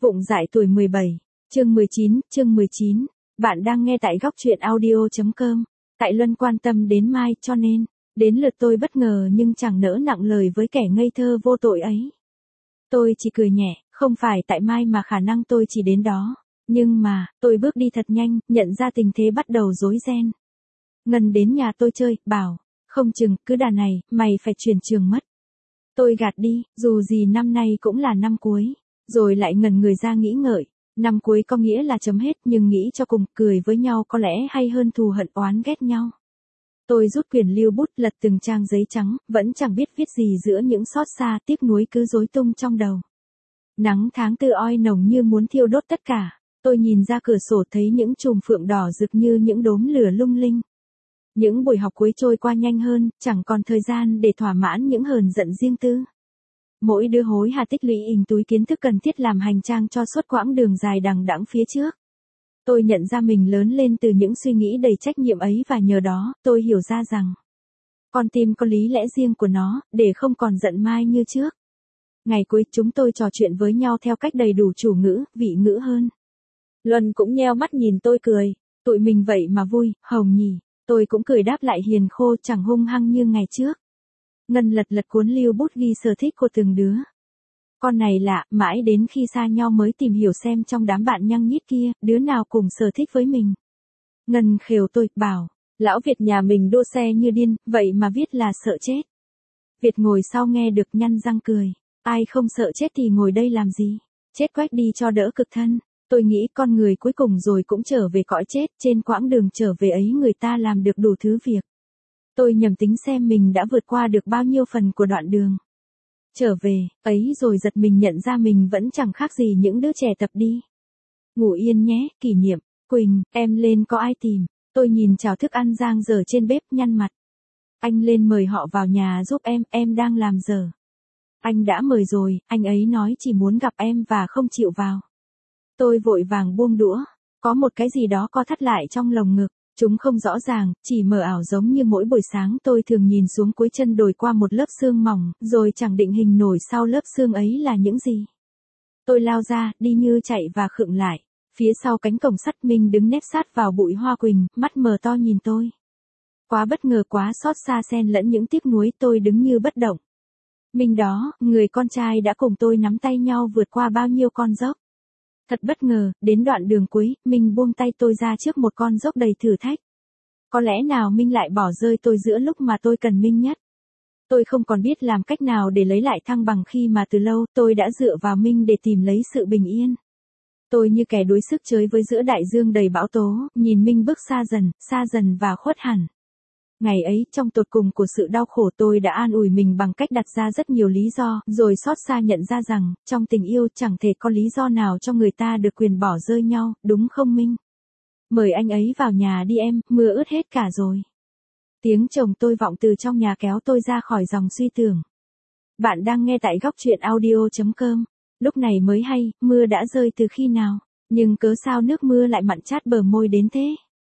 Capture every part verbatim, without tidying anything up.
Vụng dại tuổi mười bảy, chương mười chín, chương mười chín. Bạn đang nghe tại góc truyện audio chấm com. Tại Luân quan tâm đến Mai cho nên, đến lượt tôi bất ngờ nhưng chẳng nỡ nặng lời với kẻ ngây thơ vô tội ấy. Tôi chỉ cười nhẹ, không phải tại Mai mà khả năng tôi chỉ đến đó. Nhưng mà, tôi bước đi thật nhanh, nhận ra tình thế bắt đầu rối ren. Ngân đến nhà tôi chơi, bảo, không chừng, cứ đà này, mày phải chuyển trường mất. Tôi gạt đi, dù gì năm nay cũng là năm cuối. Rồi lại ngẩn người ra nghĩ ngợi, năm cuối có nghĩa là chấm hết nhưng nghĩ cho cùng, cười với nhau có lẽ hay hơn thù hận oán ghét nhau. Tôi rút quyển lưu bút lật từng trang giấy trắng, vẫn chẳng biết viết gì giữa những xót xa tiếc nuối cứ rối tung trong đầu. Nắng tháng tư oi nồng như muốn thiêu đốt tất cả, tôi nhìn ra cửa sổ thấy những chùm phượng đỏ rực như những đốm lửa lung linh. Những buổi học cuối trôi qua nhanh hơn, chẳng còn thời gian để thỏa mãn những hờn giận riêng tư. Mỗi đứa hối hả tích lũy ình túi kiến thức cần thiết làm hành trang cho suốt quãng đường dài đằng đẵng phía trước. Tôi nhận ra mình lớn lên từ những suy nghĩ đầy trách nhiệm ấy và nhờ đó, tôi hiểu ra rằng con tim có lý lẽ riêng của nó, để không còn giận Mai như trước. Ngày cuối chúng tôi trò chuyện với nhau theo cách đầy đủ chủ ngữ, vị ngữ hơn. Luân cũng nheo mắt nhìn tôi cười, tụi mình vậy mà vui, Hồng nhỉ. Tôi cũng cười đáp lại hiền khô chẳng hung hăng như ngày trước. Ngân lật lật cuốn lưu bút ghi sở thích của từng đứa. Con này lạ, mãi đến khi xa nhau mới tìm hiểu xem trong đám bạn nhăng nhít kia, đứa nào cùng sở thích với mình. Ngân khều tôi, bảo, lão Việt nhà mình đua xe như điên, vậy mà viết là sợ chết. Việt ngồi sau nghe được nhăn răng cười, ai không sợ chết thì ngồi đây làm gì, chết quách đi cho đỡ cực thân. Tôi nghĩ con người cuối cùng rồi cũng trở về cõi chết, trên quãng đường trở về ấy người ta làm được đủ thứ việc. Tôi nhầm tính xem mình đã vượt qua được bao nhiêu phần của đoạn đường. Trở về, ấy rồi giật mình nhận ra mình vẫn chẳng khác gì những đứa trẻ tập đi. Ngủ yên nhé, kỷ niệm, Quỳnh, em lên có ai tìm, tôi nhìn chảo thức ăn rang dở trên bếp nhăn mặt. Anh lên mời họ vào nhà giúp em, em đang làm dở. Anh đã mời rồi, anh ấy nói chỉ muốn gặp em và không chịu vào. Tôi vội vàng buông đũa, có một cái gì đó co thắt lại trong lồng ngực. Chúng không rõ ràng, chỉ mờ ảo giống như mỗi buổi sáng tôi thường nhìn xuống cuối chân đồi qua một lớp sương mỏng, rồi chẳng định hình nổi sau lớp sương ấy là những gì. Tôi lao ra, đi như chạy và khựng lại. Phía sau cánh cổng sắt Minh đứng nép sát vào bụi hoa quỳnh, mắt mờ to nhìn tôi. Quá bất ngờ quá xót xa xen lẫn những tiếc nuối, tôi đứng như bất động. Minh đó, người con trai đã cùng tôi nắm tay nhau vượt qua bao nhiêu con dốc. Thật bất ngờ, đến đoạn đường cuối, Minh buông tay tôi ra trước một con dốc đầy thử thách. Có lẽ nào Minh lại bỏ rơi tôi giữa lúc mà tôi cần Minh nhất. Tôi không còn biết làm cách nào để lấy lại thăng bằng khi mà từ lâu tôi đã dựa vào Minh để tìm lấy sự bình yên. Tôi như kẻ đuối sức chơi với giữa đại dương đầy bão tố, nhìn Minh bước xa dần, xa dần và khuất hẳn. Ngày ấy, trong tột cùng của sự đau khổ tôi đã an ủi mình bằng cách đặt ra rất nhiều lý do, rồi xót xa nhận ra rằng, trong tình yêu chẳng thể có lý do nào cho người ta được quyền bỏ rơi nhau, đúng không Minh? Mời anh ấy vào nhà đi em, mưa ướt hết cả rồi. Tiếng chồng tôi vọng từ trong nhà kéo tôi ra khỏi dòng suy tưởng. Bạn đang nghe tại góc truyện audio chấm com. Lúc này mới hay, mưa đã rơi từ khi nào, nhưng cớ sao nước mưa lại mặn chát bờ môi đến thế?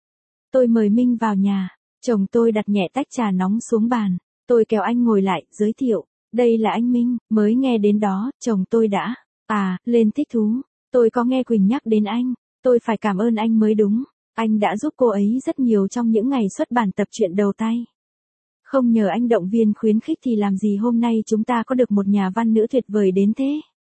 Tôi mời Minh vào nhà. Chồng tôi đặt nhẹ tách trà nóng xuống bàn. Tôi kéo anh ngồi lại, giới thiệu. Đây là anh Minh, mới nghe đến đó, chồng tôi đã. À, lên thích thú. Tôi có nghe Quỳnh nhắc đến anh. Tôi phải cảm ơn anh mới đúng. Anh đã giúp cô ấy rất nhiều trong những ngày xuất bản tập truyện đầu tay. Không nhờ anh động viên khuyến khích thì làm gì hôm nay chúng ta có được một nhà văn nữ tuyệt vời đến thế.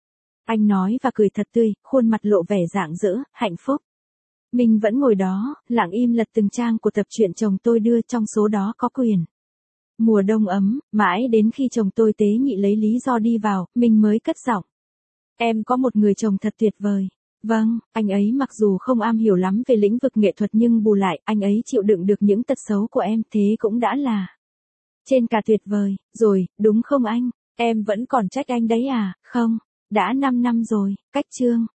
Anh nói và cười thật tươi, khuôn mặt lộ vẻ rạng rỡ, hạnh phúc. Mình vẫn ngồi đó, lặng im lật từng trang của tập truyện chồng tôi đưa, trong số đó có quyển Mùa đông ấm, mãi đến khi chồng tôi tế nhị lấy lý do đi vào, mình mới cất giọng. Em có một người chồng thật tuyệt vời. Vâng, anh ấy mặc dù không am hiểu lắm về lĩnh vực nghệ thuật nhưng bù lại, anh ấy chịu đựng được những tật xấu của em, thế cũng đã là trên cả tuyệt vời, rồi, đúng không anh? Em vẫn còn trách anh đấy à? Không, đã năm năm rồi, cách chương.